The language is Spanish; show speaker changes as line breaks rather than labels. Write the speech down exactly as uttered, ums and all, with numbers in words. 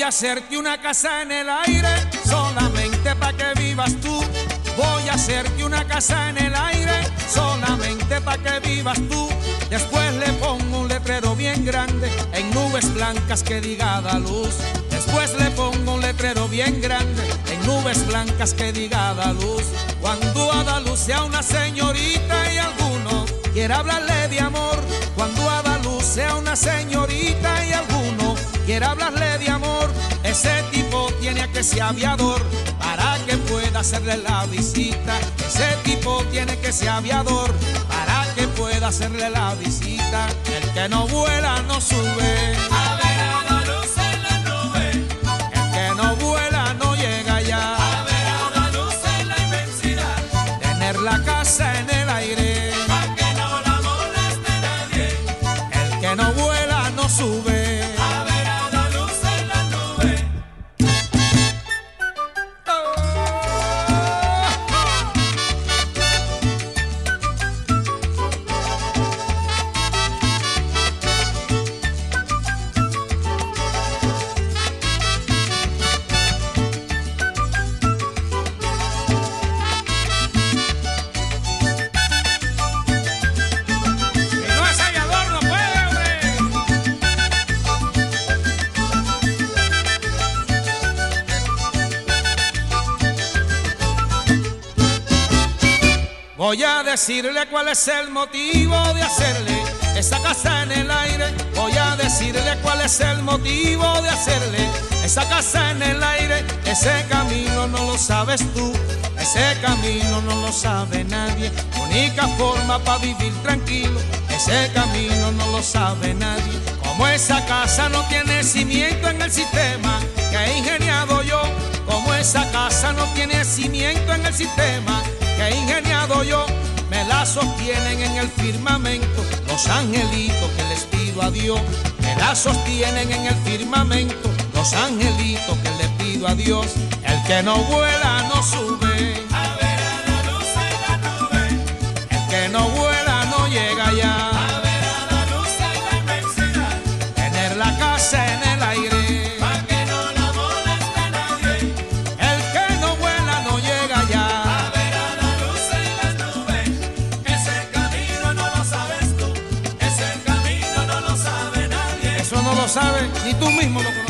a hacerte una casa en el aire, solamente pa' que vivas tú. Voy a hacerte una casa en el aire, solamente pa' que vivas tú. Después le pongo un letrero bien grande, en nubes blancas que diga da luz. Después le pongo un letrero bien grande, en nubes blancas que diga da luz. Cuando a da luz sea una señorita y alguno quiera hablarle de amor. Cuando a da luz sea una señorita y alguno quiera hablarle de amor, ese tipo tiene que ser aviador para que pueda hacerle la visita. Ese tipo tiene que ser aviador para que pueda hacerle la visita. El que no vuela no sube.
A ver a la luz en la nube.
El que no vuela no llega allá.
A ver a la luz en la inmensidad.
Tener la casa en el aire,
Pa' que no la moleste nadie.
el que no vuela no sube.
A ver a la luz en la nube.
Si no es aviador no puede, hombre. Voy a decirle cuál es el motivo de hacerle esa casa en el aire. Voy a decirle cuál es el motivo de hacerle esa casa en el aire. Ese camino no lo sabes tú, ese camino no lo sabe nadie. Única forma para vivir tranquilo, ese camino no lo sabe nadie. Como esa casa no tiene cimiento en el sistema que he ingeniado yo, como esa casa no tiene cimiento en el sistema que he ingeniado yo, me la sostienen en el firmamento los angelitos que les pido a Dios. Me la sostienen en el firmamento los angelitos que les pido a Dios. El que no vuela no sube,
A ver a la luz en la nube.
el que no vuela no llega allá.
A ver a la luz en la inmensidad.
Tener la casa en el aire,
Pa' que no la moleste nadie.
el que no vuela no llega allá.
A ver a la luz en la nube. Ese camino no lo sabes tú. Ese camino no lo sabe nadie.
Eso no lo sabe ni tú mismo lo conoces.